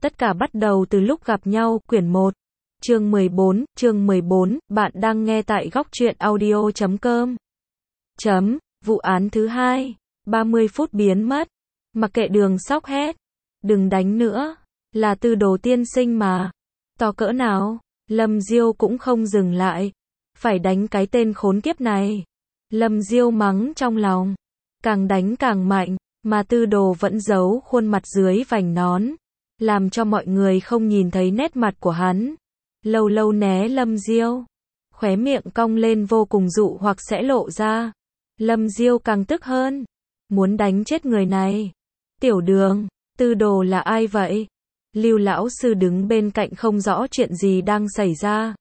Tất cả bắt đầu từ lúc gặp nhau, quyển 1. Chương 14, bạn đang nghe tại góc truyện audio.com. Vụ án thứ 2, 30 phút biến mất. Mặc kệ Đường Sóc hét, đừng đánh nữa, là Tư Đồ tiên sinh mà. To cỡ nào, Lâm Diêu cũng không dừng lại, phải đánh cái tên khốn kiếp này. Lâm Diêu mắng trong lòng, càng đánh càng mạnh, mà Tư Đồ vẫn giấu khuôn mặt dưới vành nón, làm cho mọi người không nhìn thấy nét mặt của hắn. Lâu lâu né Lâm Diêu, khóe miệng cong lên vô cùng dụ hoặc sẽ lộ ra. Lâm Diêu càng tức hơn, muốn đánh chết người này. Tiểu Đường, Tư Đồ là ai vậy? Lưu lão sư đứng bên cạnh không rõ chuyện gì đang xảy ra.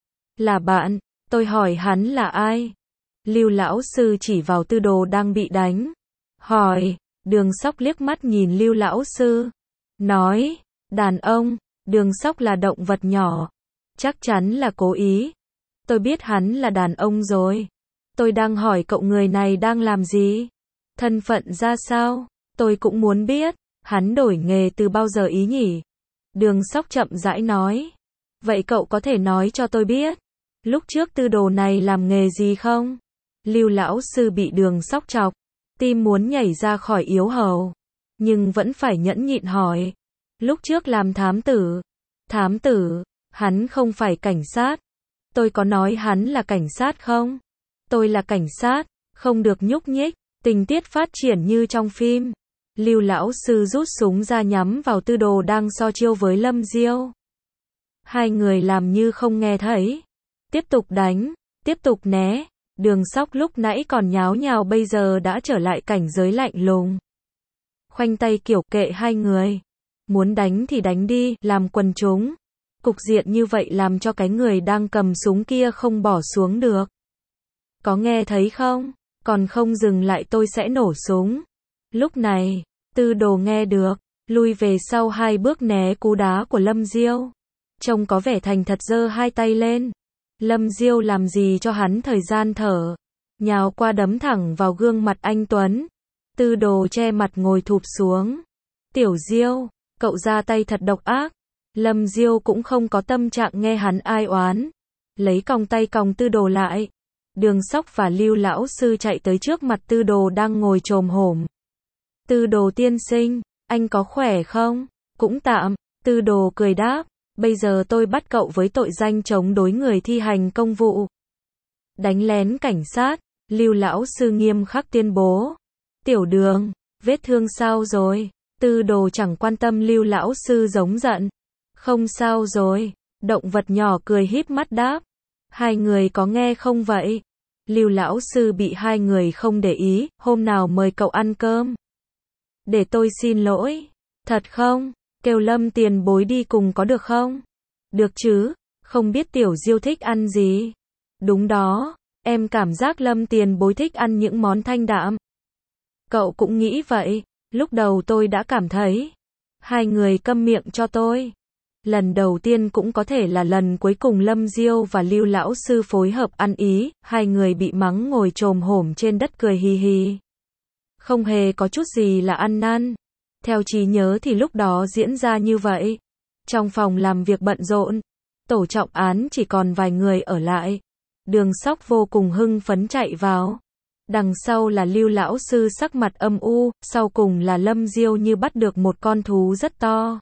Là bạn, tôi hỏi hắn là ai? Lưu lão sư chỉ vào Tư Đồ đang bị đánh. Hỏi, Đường Sóc liếc mắt nhìn Lưu lão sư, nói, đàn ông, Đường Sóc là động vật nhỏ. Chắc chắn là cố ý. Tôi biết hắn là đàn ông rồi. Tôi đang hỏi cậu người này đang làm gì? Thân phận ra sao? Tôi cũng muốn biết. Hắn đổi nghề từ bao giờ ý nhỉ? Đường Sóc chậm rãi nói. Vậy cậu có thể nói cho tôi biết, lúc trước Tư Đồ này làm nghề gì không? Lưu lão sư bị Đường Sóc chọc, tim muốn nhảy ra khỏi yếu hầu, nhưng vẫn phải nhẫn nhịn hỏi. Lúc trước làm thám tử. Thám tử? Hắn không phải cảnh sát. Tôi có nói hắn là cảnh sát không? Tôi là cảnh sát, không được nhúc nhích. Tình tiết phát triển như trong phim. Lưu lão sư rút súng ra nhắm vào Tư Đồ đang so chiêu với Lâm Diêu. Hai người làm như không nghe thấy, tiếp tục đánh, tiếp tục né. Đường Sóc lúc nãy còn nháo nhào bây giờ đã trở lại cảnh giới lạnh lùng. Khoanh tay kiểu kệ hai người, muốn đánh thì đánh đi, làm quần chúng. Cục diện như vậy làm cho cái người đang cầm súng kia không bỏ xuống được. Có nghe thấy không? Còn không dừng lại tôi sẽ nổ súng. Lúc này, Tư Đồ nghe được, lui về sau 2 bước né cú đá của Lâm Diêu. Trông có vẻ thành thật giơ 2 tay lên. Lâm Diêu làm gì cho hắn thời gian thở, nhào qua đấm thẳng vào gương mặt anh Tuấn. Tư Đồ che mặt ngồi thụp xuống. Tiểu Diêu, cậu ra tay thật độc ác. Lâm Diêu cũng không có tâm trạng nghe hắn ai oán, lấy còng tay còng Tư Đồ lại. Đường Sóc và Lưu lão sư chạy tới trước mặt Tư Đồ đang ngồi chồm hổm. Tư Đồ tiên sinh, anh có khỏe không? Cũng tạm. Tư Đồ cười đáp, bây giờ tôi bắt cậu với tội danh chống đối người thi hành công vụ, đánh lén cảnh sát. Lưu lão sư nghiêm khắc tuyên bố. Tiểu Đường, vết thương sao rồi? Tư Đồ chẳng quan tâm Lưu lão sư giống giận. Không sao rồi. Động vật nhỏ cười híp mắt đáp. Hai người có nghe không vậy? Lưu lão sư bị hai người không để ý. Hôm nào mời cậu ăn cơm? Để tôi xin lỗi. Thật không? Kêu Lâm tiền bối đi cùng có được không? Được chứ, không biết Tiểu Diêu thích ăn gì? Đúng đó, em cảm giác Lâm tiền bối thích ăn những món thanh đạm. Cậu cũng nghĩ vậy, lúc đầu tôi đã cảm thấy. Hai người câm miệng cho tôi. Lần đầu tiên cũng có thể là lần cuối cùng Lâm Diêu và Lưu lão sư phối hợp ăn ý, hai người bị mắng ngồi chồm hổm trên đất cười hì hì. Không hề có chút gì là ăn năn. Theo trí nhớ thì lúc đó diễn ra như vậy. Trong phòng làm việc bận rộn, tổ trọng án chỉ còn vài người ở lại. Đường Sóc vô cùng hưng phấn chạy vào. Đằng sau là Lưu lão sư sắc mặt âm u, sau cùng là Lâm Diêu như bắt được một con thú rất to.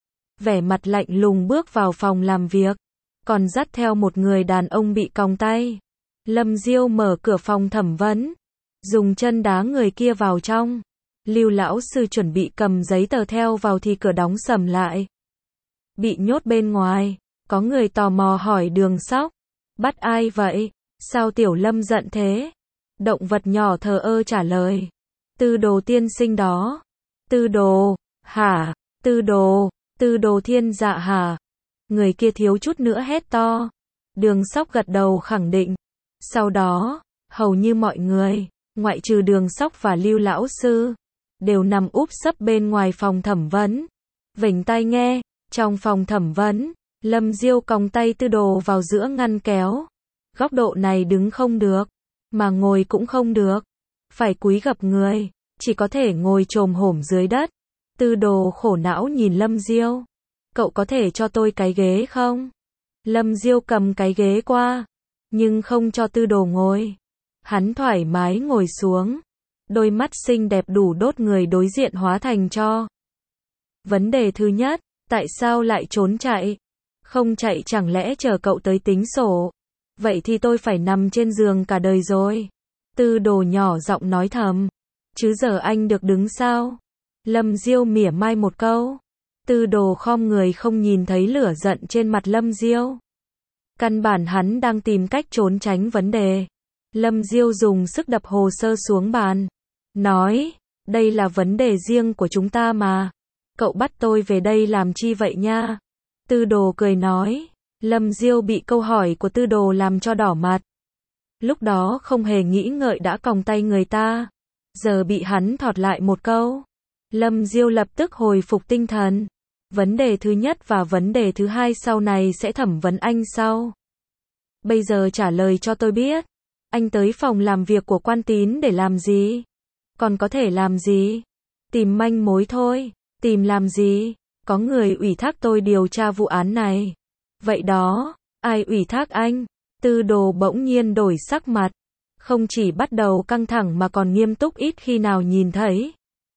Vẻ mặt lạnh lùng bước vào phòng làm việc, còn dắt theo một người đàn ông bị còng tay. Lâm Diêu mở cửa phòng thẩm vấn, dùng chân đá người kia vào trong. Lưu lão sư chuẩn bị cầm giấy tờ theo vào thì cửa đóng sầm lại. Bị nhốt bên ngoài, có người tò mò hỏi Đường Sóc. Bắt ai vậy? Sao Tiểu Lâm giận thế? Động vật nhỏ thờ ơ trả lời. Tư Đồ tiên sinh đó. Tư Đồ, hả? Tư Đồ, Tư Đồ thiên dạ hả? Người kia thiếu chút nữa hét to. Đường Sóc gật đầu khẳng định. Sau đó, hầu như mọi người, ngoại trừ Đường Sóc và Lưu lão sư, đều nằm úp sấp bên ngoài phòng thẩm vấn, vểnh tai nghe. Trong phòng thẩm vấn, Lâm Diêu còng tay Tư Đồ vào giữa ngăn kéo. Góc độ này đứng không được, mà ngồi cũng không được, phải cúi gập người, chỉ có thể ngồi chồm hổm dưới đất. Tư Đồ khổ não nhìn Lâm Diêu. cậu có thể cho tôi cái ghế không? Lâm Diêu cầm cái ghế qua, nhưng không cho Tư Đồ ngồi. Hắn thoải mái ngồi xuống, đôi mắt xinh đẹp đủ đốt người đối diện hóa thành tro. Vấn đề thứ nhất, tại sao lại trốn chạy? Không chạy chẳng lẽ chờ cậu tới tính sổ? Vậy thì tôi phải nằm trên giường cả đời rồi. Tư Đồ nhỏ giọng nói thầm. Chứ giờ anh được đứng sao? Lâm Diêu mỉa mai một câu. Tư Đồ khom người không nhìn thấy lửa giận trên mặt Lâm Diêu. Căn bản hắn đang tìm cách trốn tránh vấn đề. Lâm Diêu dùng sức đập hồ sơ xuống bàn. Nói, đây là vấn đề riêng của chúng ta mà. Cậu bắt tôi về đây làm chi vậy nha? Tư Đồ cười nói. Lâm Diêu bị câu hỏi của Tư Đồ làm cho đỏ mặt. Lúc đó không hề nghĩ ngợi đã còng tay người ta. Giờ bị hắn thọt lại một câu. Lâm Diêu lập tức hồi phục tinh thần. Vấn đề thứ nhất và vấn đề thứ hai sau này sẽ thẩm vấn anh sau. Bây giờ trả lời cho tôi biết. Anh tới phòng làm việc của Quan Tín để làm gì? Còn có thể làm gì? Tìm manh mối thôi. Tìm làm gì? Có người ủy thác tôi điều tra vụ án này. Vậy đó, ai ủy thác anh? Tư Đồ bỗng nhiên đổi sắc mặt. Không chỉ bắt đầu căng thẳng mà còn nghiêm túc ít khi nào nhìn thấy.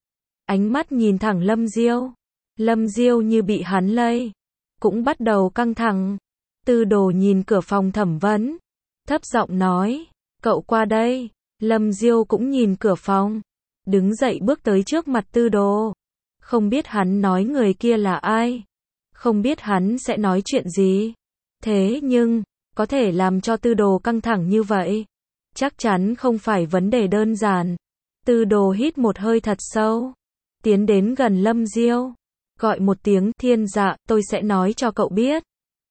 Ánh mắt nhìn thẳng Lâm Diêu. Lâm Diêu như bị hắn lây. Cũng bắt đầu căng thẳng. Tư Đồ nhìn cửa phòng thẩm vấn. Thấp giọng nói. Cậu qua đây. Lâm Diêu cũng nhìn cửa phòng. Đứng dậy bước tới trước mặt Tư Đồ. Không biết hắn nói người kia là ai. Không biết hắn sẽ nói chuyện gì. Thế nhưng, có thể làm cho Tư Đồ căng thẳng như vậy. Chắc chắn không phải vấn đề đơn giản. Tư Đồ hít một hơi thật sâu. Tiến đến gần Lâm Diêu. Gọi một tiếng Thiên Dạ, tôi sẽ nói cho cậu biết.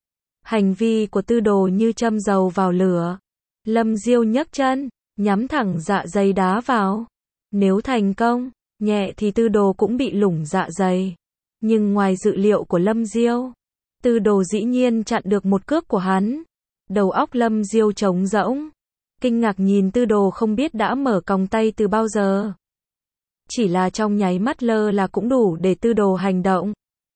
Hành vi của Tư Đồ như châm dầu vào lửa. Lâm Diêu nhấc chân, nhắm thẳng dạ dày đá vào. Nếu thành công, nhẹ thì Tư Đồ cũng bị lủng dạ dày. Nhưng ngoài dự liệu của Lâm Diêu, Tư Đồ dĩ nhiên chặn được một cước của hắn. Đầu óc Lâm Diêu trống rỗng. Kinh ngạc nhìn Tư Đồ không biết đã mở còng tay từ bao giờ. Chỉ là trong nháy mắt lơ là cũng đủ để Tư Đồ hành động.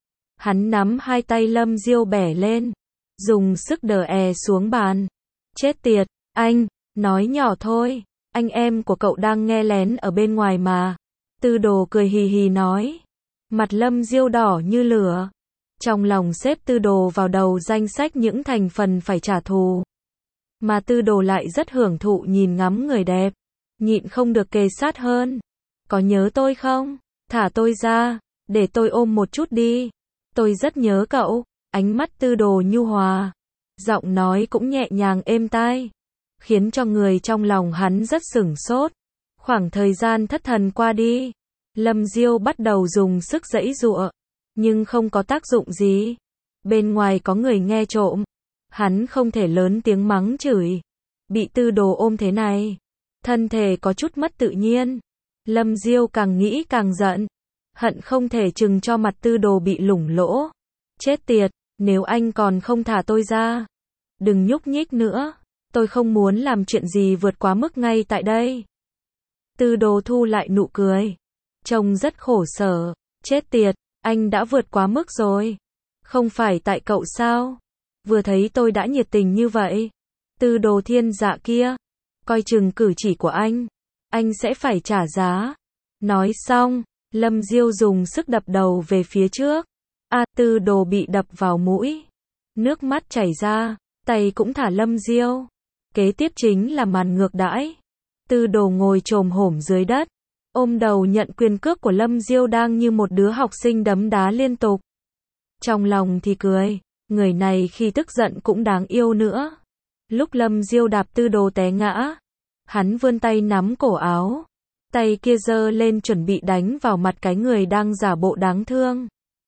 Hắn nắm hai tay Lâm Diêu bẻ lên, dùng sức đè xuống bàn. Chết tiệt, anh, nói nhỏ thôi, anh em của cậu đang nghe lén ở bên ngoài mà. Tư Đồ cười hì hì nói. Mặt Lâm Diêu đỏ như lửa. Trong lòng xếp Tư Đồ vào đầu danh sách những thành phần phải trả thù. Mà Tư Đồ lại rất hưởng thụ nhìn ngắm người đẹp. Nhịn không được kề sát hơn. Có nhớ tôi không? Thả tôi ra, để tôi ôm một chút đi. Tôi rất nhớ cậu. Ánh mắt Tư Đồ nhu hòa. Giọng nói cũng nhẹ nhàng êm tai. Khiến cho người trong lòng hắn rất sửng sốt. Khoảng thời gian thất thần qua đi. Lâm Diêu bắt đầu dùng sức giãy giụa. Nhưng không có tác dụng gì. Bên ngoài có người nghe trộm. Hắn không thể lớn tiếng mắng chửi. Bị Tư Đồ ôm thế này. Thân thể có chút mất tự nhiên. Lâm Diêu càng nghĩ càng giận. Hận không thể chừng cho mặt Tư Đồ bị lủng lỗ. Chết tiệt, nếu anh còn không thả tôi ra. Đừng nhúc nhích nữa. Tôi không muốn làm chuyện gì vượt quá mức ngay tại đây. Tư Đồ thu lại nụ cười. Trông rất khổ sở. Chết tiệt, anh đã vượt quá mức rồi. Không phải tại cậu sao? Vừa thấy tôi đã nhiệt tình như vậy. Tư Đồ Thiên Dạ kia. Coi chừng cử chỉ của anh sẽ phải trả giá. Nói xong, Lâm Diêu dùng sức đập đầu về phía trước. Tư Đồ bị đập vào mũi. Nước mắt chảy ra, tay cũng thả Lâm Diêu. Kế tiếp chính là màn ngược đãi. Tư Đồ ngồi chồm hổm dưới đất, ôm đầu nhận quyền cước của Lâm Diêu đang như một đứa học sinh đấm đá liên tục. Trong lòng thì cười, người này khi tức giận cũng đáng yêu nữa. Lúc Lâm Diêu đạp Tư Đồ té ngã, hắn vươn tay nắm cổ áo, tay kia giơ lên chuẩn bị đánh vào mặt cái người đang giả bộ đáng thương.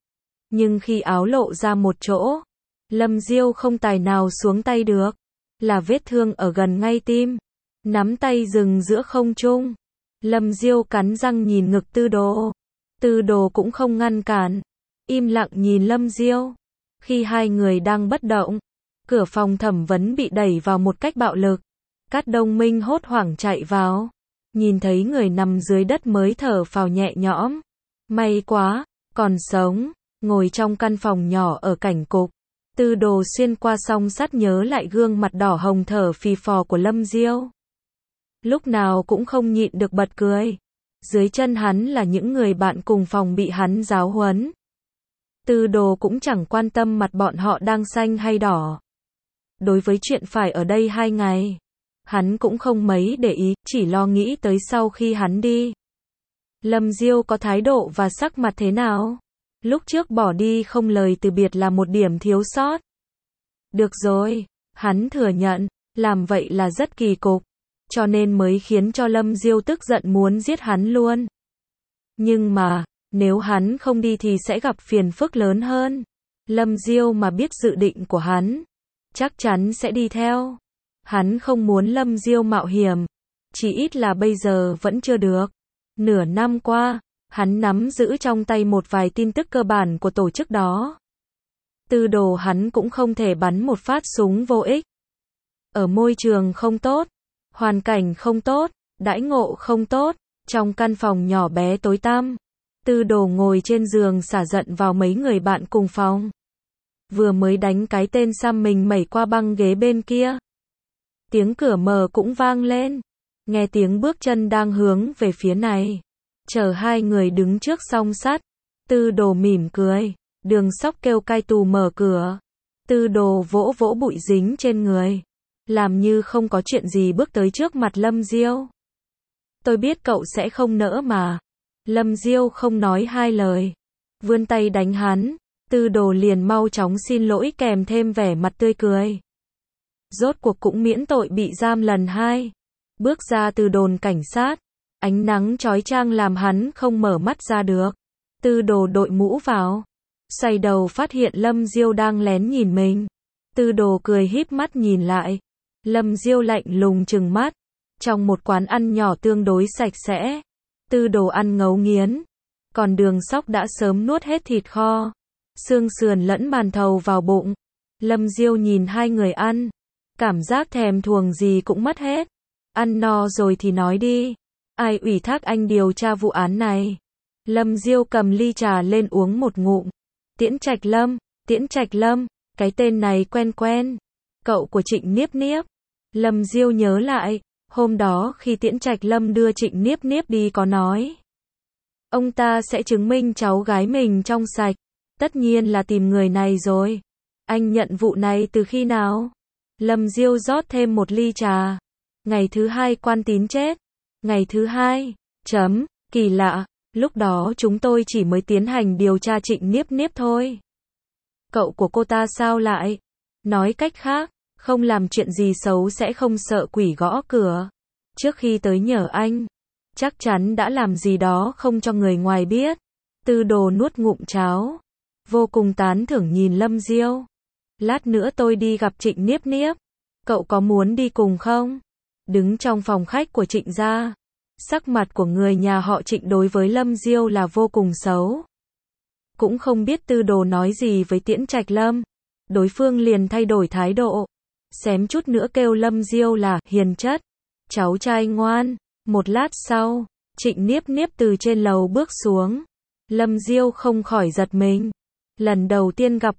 Nhưng khi áo lộ ra một chỗ, Lâm Diêu không tài nào xuống tay được, là vết thương ở gần ngay tim. Nắm tay dừng giữa không trung. Lâm Diêu cắn răng nhìn ngực Tư Đồ. Tư Đồ cũng không ngăn cản, im lặng nhìn Lâm Diêu. Khi hai người đang bất động, cửa phòng thẩm vấn bị đẩy vào một cách bạo lực. Cát Đông Minh hốt hoảng chạy vào, nhìn thấy người nằm dưới đất mới thở phào nhẹ nhõm. May quá, còn sống. ngồi trong căn phòng nhỏ ở cảnh cục. Tư Đồ xuyên qua song sắt nhớ lại gương mặt đỏ hồng thở phì phò của Lâm Diêu. Lúc nào cũng không nhịn được bật cười. Dưới chân hắn là những người bạn cùng phòng bị hắn giáo huấn. Tư Đồ cũng chẳng quan tâm mặt bọn họ đang xanh hay đỏ. Đối với chuyện phải ở đây 2 ngày, hắn cũng không mấy để ý, chỉ lo nghĩ tới sau khi hắn đi. Lâm Diêu có thái độ và sắc mặt thế nào? Lúc trước bỏ đi không lời từ biệt là một điểm thiếu sót. Được rồi, hắn thừa nhận, làm vậy là rất kỳ cục, cho nên mới khiến cho Lâm Diêu tức giận muốn giết hắn luôn. Nhưng mà, nếu hắn không đi thì sẽ gặp phiền phức lớn hơn. Lâm Diêu mà biết dự định của hắn, chắc chắn sẽ đi theo. Hắn không muốn Lâm Diêu mạo hiểm, chỉ ít là bây giờ vẫn chưa được. Nửa năm qua, hắn nắm giữ trong tay một vài tin tức cơ bản của tổ chức đó. Tư Đồ hắn cũng không thể bắn một phát súng vô ích. Ở môi trường không tốt, hoàn cảnh không tốt, đãi ngộ không tốt, trong căn phòng nhỏ bé tối tăm, Tư Đồ ngồi trên giường xả giận vào mấy người bạn cùng phòng. Vừa mới đánh cái tên xăm mình mẩy qua băng ghế bên kia. Tiếng cửa mở cũng vang lên. Nghe tiếng bước chân đang hướng về phía này. Chờ hai người đứng trước song sắt. Tư Đồ mỉm cười. Đường Sóc kêu cai tù mở cửa. Tư Đồ vỗ vỗ bụi dính trên người. Làm như không có chuyện gì bước tới trước mặt Lâm Diêu. Tôi biết cậu sẽ không nỡ mà. Lâm Diêu không nói hai lời. Vươn tay đánh hắn. Tư Đồ liền mau chóng xin lỗi kèm thêm vẻ mặt tươi cười. Rốt cuộc cũng miễn tội bị giam lần 2. Bước ra từ đồn cảnh sát. Ánh nắng chói chang làm hắn không mở mắt ra được. Tư Đồ đội mũ vào. Xoay đầu phát hiện Lâm Diêu đang lén nhìn mình. Tư Đồ cười híp mắt nhìn lại. Lâm Diêu lạnh lùng trừng mắt. Trong một quán ăn nhỏ tương đối sạch sẽ. Tư Đồ ăn ngấu nghiến. Còn Đường Sóc đã sớm nuốt hết thịt kho, xương sườn lẫn màn thầu vào bụng. Lâm Diêu nhìn hai người ăn. Cảm giác thèm thuồng gì cũng mất hết. Ăn no rồi thì nói đi. Ai ủy thác anh điều tra vụ án này? Lâm Diêu cầm ly trà lên uống một ngụm. Tiễn Trạch Lâm, Tiễn Trạch Lâm, cái tên này quen quen. Cậu của Trịnh Niếp Niếp. Lâm Diêu nhớ lại, hôm đó khi Tiễn Trạch Lâm đưa Trịnh Niếp Niếp đi có nói. Ông ta sẽ chứng minh cháu gái mình trong sạch. Tất nhiên là tìm người này rồi. Anh nhận vụ này từ khi nào? Lâm Diêu rót thêm một ly trà. Ngày thứ 2 Quan Tín chết. Ngày thứ 2. Kỳ lạ, lúc đó chúng tôi chỉ mới tiến hành điều tra Trịnh Niếp Niếp thôi. Cậu của cô ta sao lại? Nói cách khác, không làm chuyện gì xấu sẽ không sợ quỷ gõ cửa. Trước khi tới nhờ anh, chắc chắn đã làm gì đó không cho người ngoài biết. Tư Đồ nuốt ngụm cháo. Vô cùng tán thưởng nhìn Lâm Diêu. Lát nữa tôi đi gặp Trịnh Niếp Niếp. Cậu có muốn đi cùng không? Đứng trong phòng khách của Trịnh gia. Sắc mặt của người nhà họ Trịnh đối với Lâm Diêu là vô cùng xấu. Cũng không biết Tư Đồ nói gì với Tiễn Trạch Lâm. Đối phương liền thay đổi thái độ. Xém chút nữa kêu Lâm Diêu là hiền chất. Cháu trai ngoan. Một lát sau, Trịnh Niếp Niếp từ trên lầu bước xuống. Lâm Diêu không khỏi giật mình. Lần đầu tiên gặp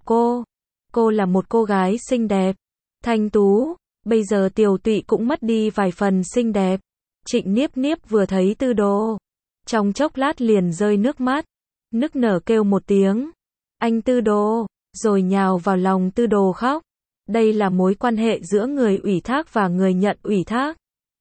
cô là một cô gái xinh đẹp, thanh tú, bây giờ tiều tụy cũng mất đi vài phần xinh đẹp. Trịnh Niếp Niếp vừa thấy Tư Đồ, trong chốc lát liền rơi nước mắt, nức nở kêu một tiếng, anh Tư Đồ, rồi nhào vào lòng Tư Đồ khóc. Đây là mối quan hệ giữa người ủy thác và người nhận ủy thác.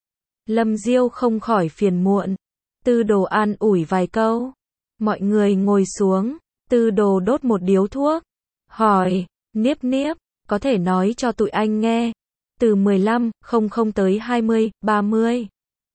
Lâm Diêu không khỏi phiền muộn. Tư Đồ an ủi vài câu. Mọi người ngồi xuống. Tư Đồ đốt một điếu thuốc. Hỏi, Niếp Niếp, có thể nói cho tụi anh nghe. Từ 15:00 tới 20:30.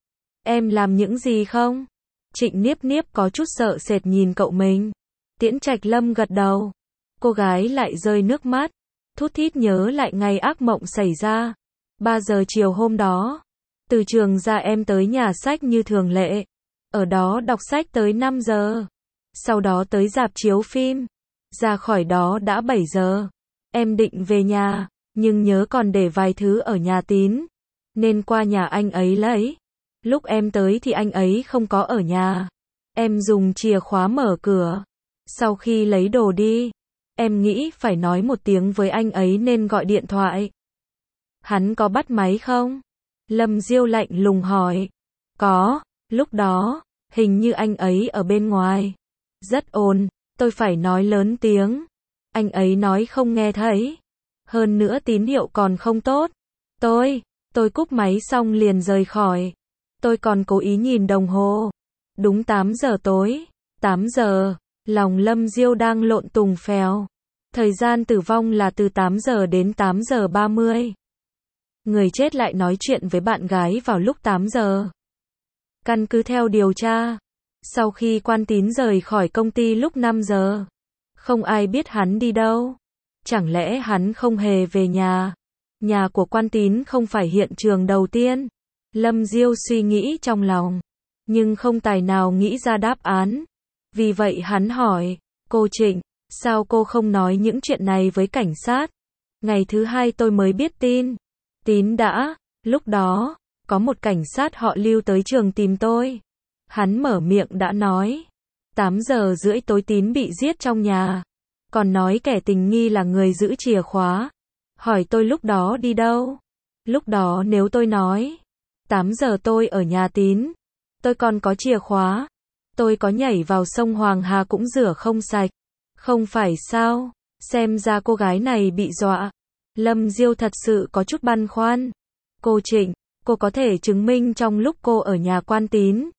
Em làm những gì không? Trịnh Niếp Niếp có chút sợ sệt nhìn cậu mình. Tiễn Trạch Lâm gật đầu. Cô gái lại rơi nước mắt. Thút thít nhớ lại ngày ác mộng xảy ra. 3 giờ chiều hôm đó. Từ trường ra em tới nhà sách như thường lệ. Ở đó đọc sách tới 5 giờ. Sau đó tới rạp chiếu phim. Ra khỏi đó đã 7 giờ. Em định về nhà, nhưng nhớ còn để vài thứ ở nhà Tín. Nên qua nhà anh ấy lấy. Lúc em tới thì anh ấy không có ở nhà. Em dùng chìa khóa mở cửa. Sau khi lấy đồ đi, em nghĩ phải nói một tiếng với anh ấy nên gọi điện thoại. Hắn có bắt máy không? Lâm Diêu lạnh lùng hỏi. Có, lúc đó, hình như anh ấy ở bên ngoài. Rất ồn, tôi phải nói lớn tiếng. Anh ấy nói không nghe thấy. Hơn nữa tín hiệu còn không tốt. Tôi cúp máy xong liền rời khỏi. Tôi còn cố ý nhìn đồng hồ. Đúng 8 giờ tối. 8 giờ, lòng Lâm Diêu đang lộn tùng phèo. Thời gian tử vong là từ 8 giờ đến 8 giờ 30. Người chết lại nói chuyện với bạn gái vào lúc 8 giờ. Căn cứ theo điều tra, sau khi Quan Tín rời khỏi công ty lúc 5 giờ, không ai biết hắn đi đâu. Chẳng lẽ hắn không hề về nhà? Nhà của Quan Tín không phải hiện trường đầu tiên. Lâm Diêu suy nghĩ trong lòng, nhưng không tài nào nghĩ ra đáp án. Vì vậy hắn hỏi, cô Trịnh, sao cô không nói những chuyện này với cảnh sát? Ngày thứ hai tôi mới biết tin. Tín đã, lúc đó, có một cảnh sát họ Lưu tới trường tìm tôi. Hắn mở miệng đã nói. 8 giờ rưỡi tối Tín bị giết trong nhà. Còn nói kẻ tình nghi là người giữ chìa khóa. Hỏi tôi lúc đó đi đâu? Lúc đó nếu tôi nói 8 giờ tôi ở nhà Tín, tôi còn có chìa khóa, tôi có nhảy vào sông Hoàng Hà cũng rửa không sạch. Không phải sao? Xem ra cô gái này bị dọa. Lâm Diêu thật sự có chút băn khoăn. Cô Trịnh, cô có thể chứng minh trong lúc cô ở nhà Quan Tín,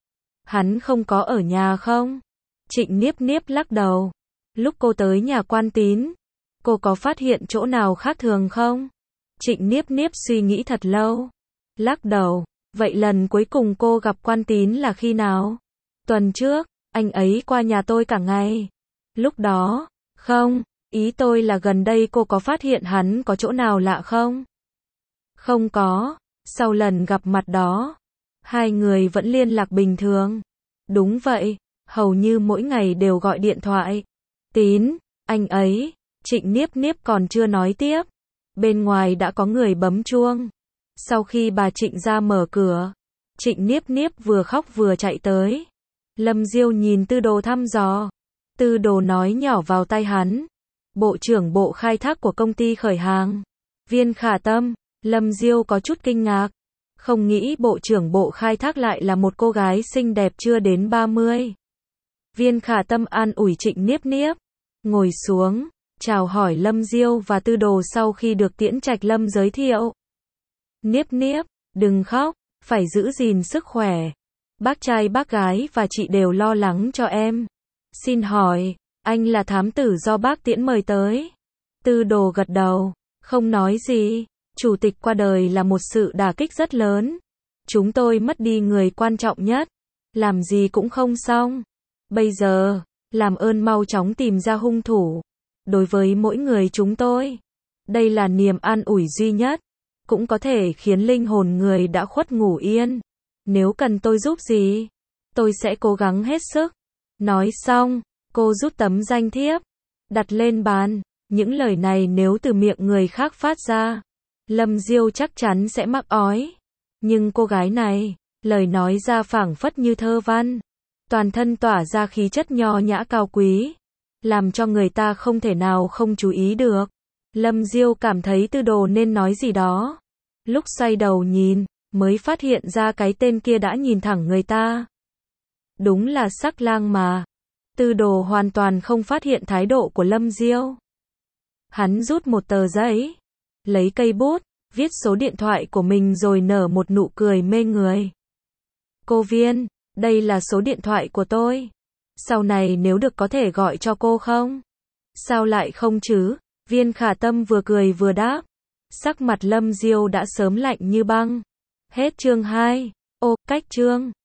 hắn không có ở nhà không? Trịnh Niếp Niếp lắc đầu. Lúc cô tới nhà Quan Tín, cô có phát hiện chỗ nào khác thường không? Trịnh Niếp Niếp suy nghĩ thật lâu. Lắc đầu. Vậy lần cuối cùng cô gặp Quan Tín là khi nào? Tuần trước, anh ấy qua nhà tôi cả ngày. Lúc đó, không, ý tôi là gần đây cô có phát hiện hắn có chỗ nào lạ không? Không có. Sau lần gặp mặt đó, hai người vẫn liên lạc bình thường. Đúng vậy, hầu như mỗi ngày đều gọi điện thoại. Tín, anh ấy, Trịnh Niếp Niếp còn chưa nói tiếp. Bên ngoài đã có người bấm chuông. Sau khi bà Trịnh ra mở cửa, Trịnh Niếp Niếp vừa khóc vừa chạy tới. Lâm Diêu nhìn Tư Đồ thăm dò. Tư Đồ nói nhỏ vào tai hắn. Bộ trưởng bộ khai thác của công ty khởi hàng. Viên Khả Tâm. Lâm Diêu có chút kinh ngạc. Không nghĩ bộ trưởng bộ khai thác lại là một cô gái xinh đẹp chưa đến 30. Viên Khả Tâm an ủi Trịnh Niếp Niếp. Ngồi xuống, chào hỏi Lâm Diêu và Tư Đồ sau khi được Tiễn Trạch Lâm giới thiệu. Niếp Niếp, đừng khóc, phải giữ gìn sức khỏe. Bác trai bác gái và chị đều lo lắng cho em. Xin hỏi, anh là thám tử do bác Tiễn mời tới? Tư Đồ gật đầu, không nói gì. Chủ tịch qua đời là một sự đả kích rất lớn. Chúng tôi mất đi người quan trọng nhất. Làm gì cũng không xong. Bây giờ, làm ơn mau chóng tìm ra hung thủ. Đối với mỗi người chúng tôi, đây là niềm an ủi duy nhất, cũng có thể khiến linh hồn người đã khuất ngủ yên. Nếu cần tôi giúp gì, tôi sẽ cố gắng hết sức. Nói xong, cô rút tấm danh thiếp, đặt lên bàn. Những lời này nếu từ miệng người khác phát ra, Lâm Diêu chắc chắn sẽ mắc ói. Nhưng cô gái này, lời nói ra phảng phất như thơ văn. Toàn thân tỏa ra khí chất nho nhã cao quý, làm cho người ta không thể nào không chú ý được. Lâm Diêu cảm thấy Tư Đồ nên nói gì đó. Lúc xoay đầu nhìn, mới phát hiện ra cái tên kia đã nhìn thẳng người ta. Đúng là sắc lang mà. Tư Đồ hoàn toàn không phát hiện thái độ của Lâm Diêu. Hắn rút một tờ giấy, lấy cây bút, viết số điện thoại của mình rồi nở một nụ cười mê người. Cô Viên, đây là số điện thoại của tôi. Sau này nếu được có thể gọi cho cô không? Sao lại không chứ? Viên Khả Tâm vừa cười vừa đáp. Sắc mặt Lâm Diêu đã sớm lạnh như băng. Hết chương 2. Ô, cách chương.